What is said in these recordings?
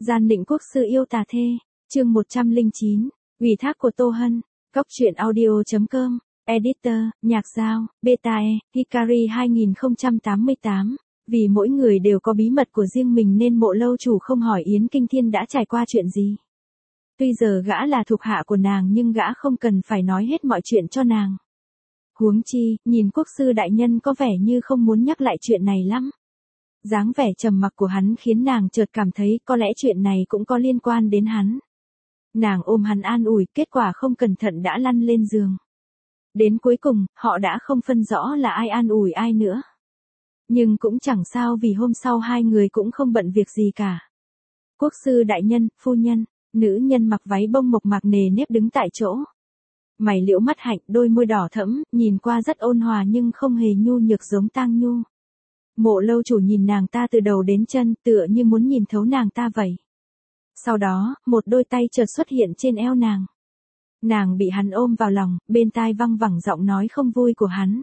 Gian định quốc sư yêu tà thê, chương 109, ủy thác của Tô Hân, Cóc truyện audio.com, Editor, Nhạc Giao, Betae, Hikari 2088. Vì mỗi người đều có bí mật của riêng mình nên Mộ lâu chủ không hỏi Yến Kinh Thiên đã trải qua chuyện gì. Tuy giờ gã là thuộc hạ của nàng nhưng gã không cần phải nói hết mọi chuyện cho nàng. Huống chi, nhìn quốc sư đại nhân có vẻ như không muốn nhắc lại chuyện này lắm. Dáng vẻ trầm mặc của hắn khiến nàng chợt cảm thấy có lẽ chuyện này cũng có liên quan đến hắn. Nàng ôm hắn an ủi, kết quả không cẩn thận đã lăn lên giường. Đến cuối cùng, họ đã không phân rõ là ai an ủi ai nữa. Nhưng cũng chẳng sao vì hôm sau hai người cũng không bận việc gì cả. Quốc sư đại nhân, phu nhân, nữ nhân mặc váy bông mộc mạc nề nếp đứng tại chỗ. Mày liễu mắt hạnh, đôi môi đỏ thẫm, nhìn qua rất ôn hòa nhưng không hề nhu nhược giống Tang Nhu. Mộ lâu chủ nhìn nàng ta từ đầu đến chân, tựa như muốn nhìn thấu nàng ta vậy. Sau đó, một đôi tay chợt xuất hiện trên eo nàng. Nàng bị hắn ôm vào lòng, bên tai văng vẳng giọng nói không vui của hắn.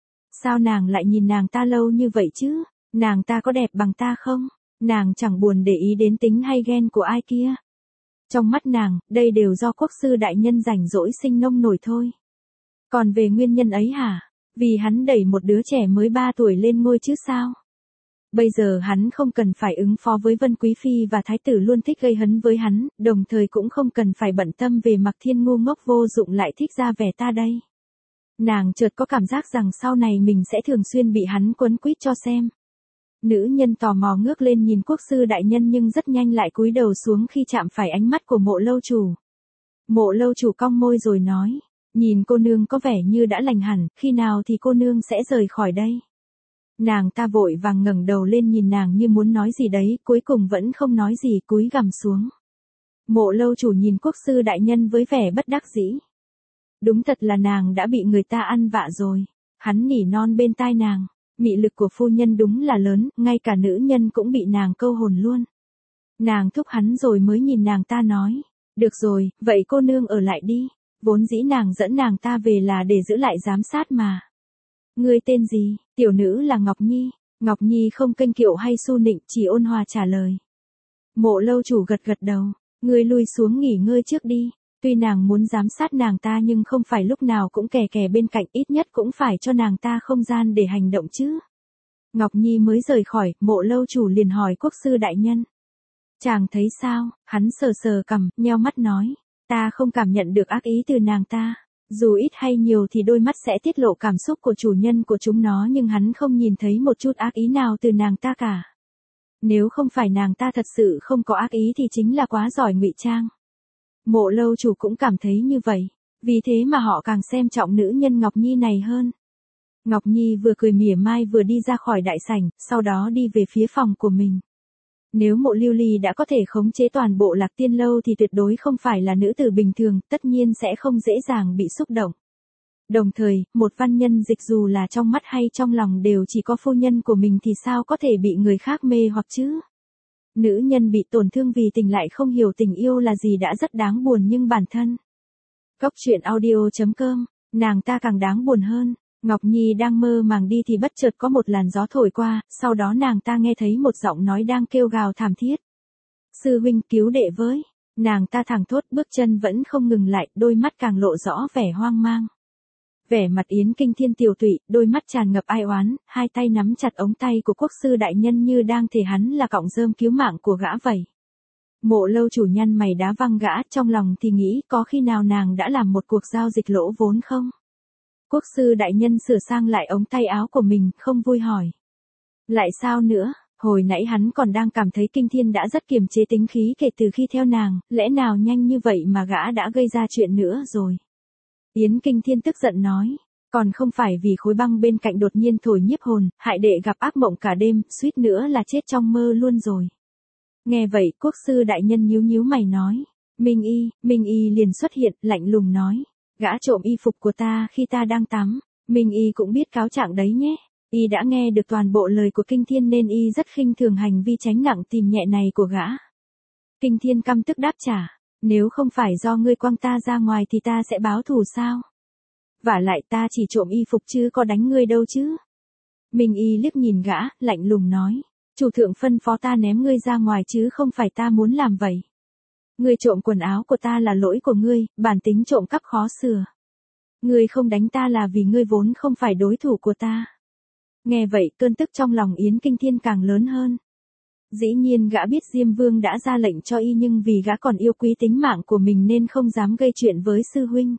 Sao nàng lại nhìn nàng ta lâu như vậy chứ? Nàng ta có đẹp bằng ta không? Nàng chẳng buồn để ý đến tính hay ghen của ai kia. Trong mắt nàng, đây đều do quốc sư đại nhân rảnh rỗi sinh nông nổi thôi. Còn về nguyên nhân ấy hả? Vì hắn đẩy một đứa trẻ mới 3 tuổi lên ngôi chứ sao? Bây giờ hắn không cần phải ứng phó với Vân Quý Phi và Thái tử luôn thích gây hấn với hắn, đồng thời cũng không cần phải bận tâm về Mặc Thiên ngu ngốc vô dụng lại thích ra vẻ ta đây. Nàng chợt có cảm giác rằng sau này mình sẽ thường xuyên bị hắn quấn quýt cho xem. Nữ nhân tò mò ngước lên nhìn quốc sư đại nhân nhưng rất nhanh lại cúi đầu xuống khi chạm phải ánh mắt của Mộ lâu chủ. Mộ lâu chủ cong môi rồi nói, nhìn cô nương có vẻ như đã lành hẳn, khi nào thì cô nương sẽ rời khỏi đây? Nàng ta vội vàng ngẩng đầu lên nhìn nàng như muốn nói gì đấy, cuối cùng vẫn không nói gì, cúi gằm xuống. Mộ lâu chủ nhìn quốc sư đại nhân với vẻ bất đắc dĩ. Đúng thật là nàng đã bị người ta ăn vạ rồi. Hắn nỉ non bên tai nàng, mị lực của phu nhân đúng là lớn, ngay cả nữ nhân cũng bị nàng câu hồn luôn. Nàng thúc hắn rồi mới nhìn nàng ta nói, được rồi, vậy cô nương ở lại đi. Vốn dĩ nàng dẫn nàng ta về là để giữ lại giám sát mà. Ngươi tên gì? Tiểu nữ là Ngọc Nhi. Ngọc Nhi không kênh kiệu hay su nịnh, chỉ ôn hòa trả lời. Mộ lâu chủ gật gật đầu, ngươi lui xuống nghỉ ngơi trước đi. Tuy nàng muốn giám sát nàng ta nhưng không phải lúc nào cũng kè kè bên cạnh, ít nhất cũng phải cho nàng ta không gian để hành động chứ. Ngọc Nhi mới rời khỏi, Mộ lâu chủ liền hỏi quốc sư đại nhân. Chàng thấy sao? Hắn sờ sờ cằm, nheo mắt nói. Ta không cảm nhận được ác ý từ nàng ta. Dù ít hay nhiều thì đôi mắt sẽ tiết lộ cảm xúc của chủ nhân của chúng nó nhưng hắn không nhìn thấy một chút ác ý nào từ nàng ta cả. Nếu không phải nàng ta thật sự không có ác ý thì chính là quá giỏi ngụy trang. Mộ lâu chủ cũng cảm thấy như vậy, vì thế mà họ càng xem trọng nữ nhân Ngọc Nhi này hơn. Ngọc Nhi vừa cười mỉa mai vừa đi ra khỏi đại sảnh, sau đó đi về phía phòng của mình. Nếu Mộ Lưu Ly đã có thể khống chế toàn bộ Lạc Tiên Lâu thì tuyệt đối không phải là nữ tử bình thường, tất nhiên sẽ không dễ dàng bị xúc động. Đồng thời, một văn nhân dịch dù là trong mắt hay trong lòng đều chỉ có phu nhân của mình thì sao có thể bị người khác mê hoặc chứ? Nữ nhân bị tổn thương vì tình lại không hiểu tình yêu là gì đã rất đáng buồn nhưng bản thân. Cóc truyện audio.com, nàng ta càng đáng buồn hơn. Ngọc Nhi đang mơ màng đi thì bất chợt có một làn gió thổi qua, sau đó nàng ta nghe thấy một giọng nói đang kêu gào thảm thiết. Sư huynh cứu đệ với. Nàng ta thẳng thốt bước chân vẫn không ngừng lại, đôi mắt càng lộ rõ vẻ hoang mang. Vẻ mặt Yến Kinh Thiên tiều tụy, đôi mắt tràn ngập ai oán, hai tay nắm chặt ống tay của quốc sư đại nhân như đang thề hắn là cọng rơm cứu mạng của gã vậy. Mộ lâu chủ nhăn mày đá văng gã, trong lòng thì nghĩ có khi nào nàng đã làm một cuộc giao dịch lỗ vốn không? Quốc sư đại nhân sửa sang lại ống tay áo của mình, không vui hỏi. Lại sao nữa? Hồi nãy hắn còn đang cảm thấy Kinh Thiên đã rất kiềm chế tính khí kể từ khi theo nàng, lẽ nào nhanh như vậy mà gã đã gây ra chuyện nữa rồi? Yến Kinh Thiên tức giận nói, còn không phải vì khối băng bên cạnh đột nhiên thổi nhiếp hồn, hại đệ gặp ác mộng cả đêm, suýt nữa là chết trong mơ luôn rồi. Nghe vậy, quốc sư đại nhân nhíu nhíu mày nói, Minh Y liền xuất hiện, lạnh lùng nói, gã trộm y phục của ta khi ta đang tắm, Minh Y cũng biết cáo trạng đấy nhé. Y đã nghe được toàn bộ lời của Kinh Thiên nên Y rất khinh thường hành vi tránh nặng tìm nhẹ này của gã. Kinh Thiên căm tức đáp trả. Nếu không phải do ngươi quăng ta ra ngoài thì ta sẽ báo thù sao? Vả lại ta chỉ trộm y phục chứ có đánh ngươi đâu chứ? Minh Y liếc nhìn gã, lạnh lùng nói. Chủ thượng phân phó ta ném ngươi ra ngoài chứ không phải ta muốn làm vậy. Ngươi trộm quần áo của ta là lỗi của ngươi, bản tính trộm cắp khó sửa. Ngươi không đánh ta là vì ngươi vốn không phải đối thủ của ta. Nghe vậy cơn tức trong lòng Yến Kinh Thiên càng lớn hơn. Dĩ nhiên gã biết Diêm Vương đã ra lệnh cho y nhưng vì gã còn yêu quý tính mạng của mình nên không dám gây chuyện với sư huynh.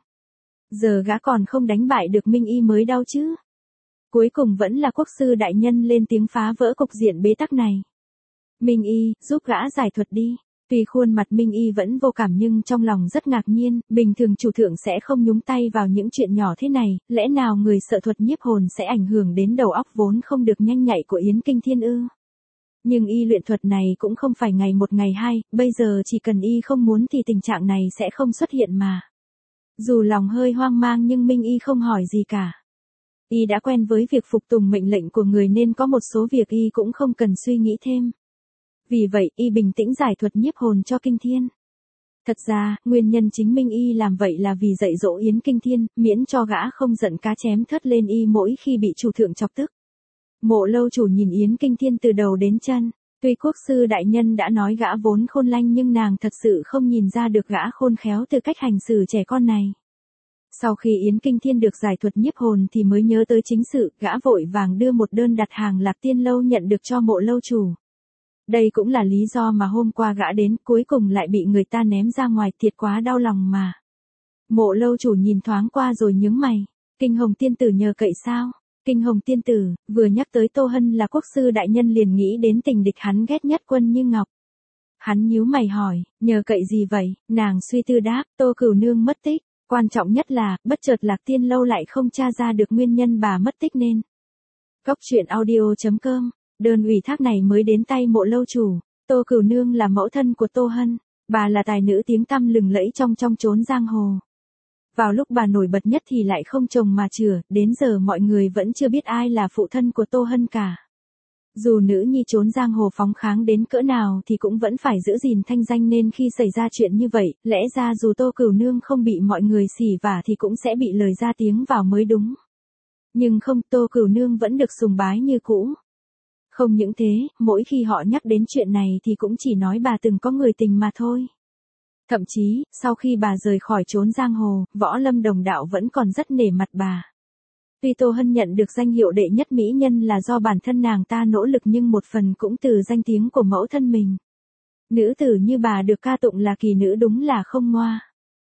Giờ gã còn không đánh bại được Minh Y mới đau chứ. Cuối cùng vẫn là quốc sư đại nhân lên tiếng phá vỡ cục diện bế tắc này. Minh Y, giúp gã giải thuật đi. Tuy khuôn mặt Minh Y vẫn vô cảm nhưng trong lòng rất ngạc nhiên, bình thường chủ thượng sẽ không nhúng tay vào những chuyện nhỏ thế này, lẽ nào người sợ thuật nhiếp hồn sẽ ảnh hưởng đến đầu óc vốn không được nhanh nhạy của Yến Kinh Thiên ư? Nhưng y luyện thuật này cũng không phải ngày một ngày hai, bây giờ chỉ cần y không muốn thì tình trạng này sẽ không xuất hiện mà. Dù lòng hơi hoang mang nhưng Minh Y không hỏi gì cả. Y đã quen với việc phục tùng mệnh lệnh của người nên có một số việc y cũng không cần suy nghĩ thêm. Vì vậy, y bình tĩnh giải thuật nhiếp hồn cho Kinh Thiên. Thật ra, nguyên nhân chính Minh Y làm vậy là vì dạy dỗ Yến Kinh Thiên, miễn cho gã không giận cá chém thớt lên y mỗi khi bị chủ thượng chọc tức. Mộ Lâu Chủ nhìn Yến Kinh Thiên từ đầu đến chân, tuy quốc sư đại nhân đã nói gã vốn khôn lanh nhưng nàng thật sự không nhìn ra được gã khôn khéo từ cách hành xử trẻ con này. Sau khi Yến Kinh Thiên được giải thuật nhiếp hồn thì mới nhớ tới chính sự, gã vội vàng đưa một đơn đặt hàng Lạc Tiên Lâu nhận được cho Mộ Lâu Chủ. Đây cũng là lý do mà hôm qua gã đến cuối cùng lại bị người ta ném ra ngoài, thiệt quá đau lòng mà. Mộ Lâu Chủ nhìn thoáng qua rồi nhướng mày, Kinh Hồng tiên tử nhờ cậy sao? Kinh Hồng tiên tử, vừa nhắc tới Tô Hân là quốc sư đại nhân liền nghĩ đến tình địch hắn ghét nhất Quân Như Ngọc. Hắn nhíu mày hỏi, nhờ cậy gì vậy? Nàng suy tư đáp, Tô Cửu Nương mất tích, quan trọng nhất là, bất chợt Lạc Tiên Lâu lại không tra ra được nguyên nhân bà mất tích nên. Cốc truyện audio.com, đơn ủy thác này mới đến tay Mộ Lâu Chủ. Tô Cửu Nương là mẫu thân của Tô Hân, bà là tài nữ tiếng tăm lừng lẫy trong chốn giang hồ. Vào lúc bà nổi bật nhất thì lại không chồng mà chửa, đến giờ mọi người vẫn chưa biết ai là phụ thân của Tô Hân cả. Dù nữ nhi trốn giang hồ phóng kháng đến cỡ nào thì cũng vẫn phải giữ gìn thanh danh nên khi xảy ra chuyện như vậy, lẽ ra dù Tô Cửu Nương không bị mọi người xỉ vả thì cũng sẽ bị lời ra tiếng vào mới đúng. Nhưng không, Tô Cửu Nương vẫn được sùng bái như cũ. Không những thế, mỗi khi họ nhắc đến chuyện này thì cũng chỉ nói bà từng có người tình mà thôi. Thậm chí, sau khi bà rời khỏi chốn giang hồ, Võ Lâm đồng đạo vẫn còn rất nể mặt bà. Tuy Tô Hân nhận được danh hiệu đệ nhất mỹ nhân là do bản thân nàng ta nỗ lực nhưng một phần cũng từ danh tiếng của mẫu thân mình. Nữ tử như bà được ca tụng là kỳ nữ đúng là không ngoa.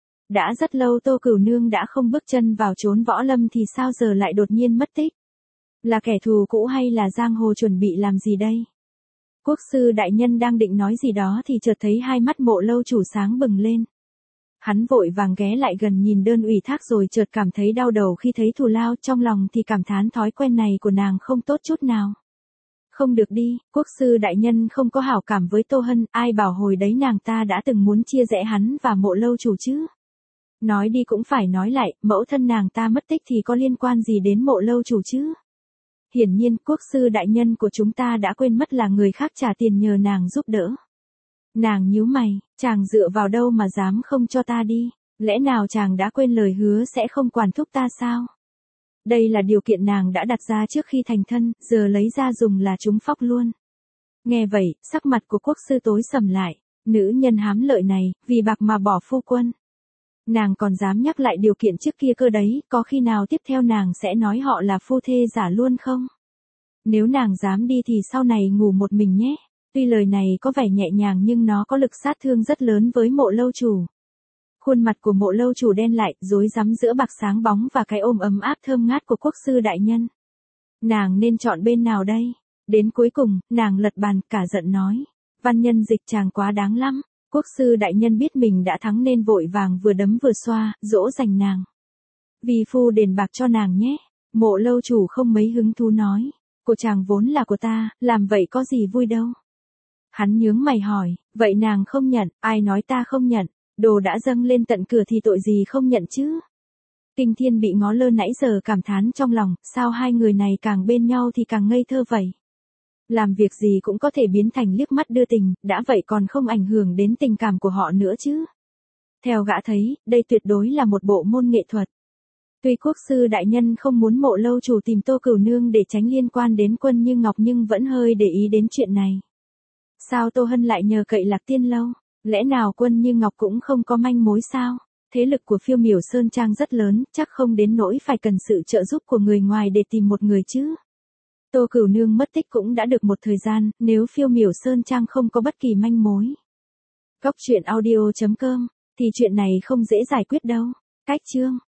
Đã rất lâu Tô Cửu Nương đã không bước chân vào chốn võ lâm thì sao giờ lại đột nhiên mất tích? Là kẻ thù cũ hay là giang hồ chuẩn bị làm gì đây? Quốc sư đại nhân đang định nói gì đó thì chợt thấy hai mắt Mộ Lâu Chủ sáng bừng lên. Hắn vội vàng ghé lại gần nhìn đơn ủy thác rồi chợt cảm thấy đau đầu khi thấy thù lao, trong lòng thì cảm thán thói quen này của nàng không tốt chút nào. Không được đi, quốc sư đại nhân không có hảo cảm với Tô Hân, ai bảo hồi đấy nàng ta đã từng muốn chia rẽ hắn và Mộ Lâu Chủ chứ. Nói đi cũng phải nói lại, mẫu thân nàng ta mất tích thì có liên quan gì đến Mộ Lâu Chủ chứ? Hiển nhiên, quốc sư đại nhân của chúng ta đã quên mất là người khác trả tiền nhờ nàng giúp đỡ. Nàng nhíu mày, chàng dựa vào đâu mà dám không cho ta đi, lẽ nào chàng đã quên lời hứa sẽ không quản thúc ta sao? Đây là điều kiện nàng đã đặt ra trước khi thành thân, giờ lấy ra dùng là trúng phóc luôn. Nghe vậy, sắc mặt của quốc sư tối sầm lại, nữ nhân hám lợi này, vì bạc mà bỏ phu quân. Nàng còn dám nhắc lại điều kiện trước kia cơ đấy, có khi nào tiếp theo nàng sẽ nói họ là phu thê giả luôn không? Nếu nàng dám đi thì sau này ngủ một mình nhé. Tuy lời này có vẻ nhẹ nhàng nhưng nó có lực sát thương rất lớn với Mộ Lâu Chủ. Khuôn mặt của Mộ Lâu Chủ đen lại, rối rắm giữa bạc sáng bóng và cái ôm ấm áp thơm ngát của quốc sư đại nhân. Nàng nên chọn bên nào đây? Đến cuối cùng, nàng lật bàn, cả giận nói. Văn nhân dịch chàng quá đáng lắm. Quốc sư đại nhân biết mình đã thắng nên vội vàng vừa đấm vừa xoa, dỗ dành nàng. Vì phu đền bạc cho nàng nhé. Mộ Lâu Chủ không mấy hứng thú nói. Của chàng vốn là của ta, làm vậy có gì vui đâu. Hắn nhướng mày hỏi, vậy nàng không nhận, ai nói ta không nhận, đồ đã dâng lên tận cửa thì tội gì không nhận chứ? Kinh Thiên bị ngó lơ nãy giờ cảm thán trong lòng, sao hai người này càng bên nhau thì càng ngây thơ vậy? Làm việc gì cũng có thể biến thành liếc mắt đưa tình, đã vậy còn không ảnh hưởng đến tình cảm của họ nữa chứ? Theo gã thấy, đây tuyệt đối là một bộ môn nghệ thuật. Tuy quốc sư đại nhân không muốn Mộ lâu chủ tìm Tô Cửu Nương để tránh liên quan đến Quân Như Ngọc nhưng vẫn hơi để ý đến chuyện này. Sao Tô Hân lại nhờ cậy Lạc Tiên lâu? Lẽ nào Quân Như Ngọc cũng không có manh mối sao? Thế lực của Phiêu Miểu Sơn Trang rất lớn, chắc không đến nỗi phải cần sự trợ giúp của người ngoài để tìm một người chứ. Tô Cửu Nương mất tích cũng đã được một thời gian, nếu Phiêu Miểu Sơn Trang không có bất kỳ manh mối. Góc truyện audio.com thì chuyện này không dễ giải quyết đâu. Cách chương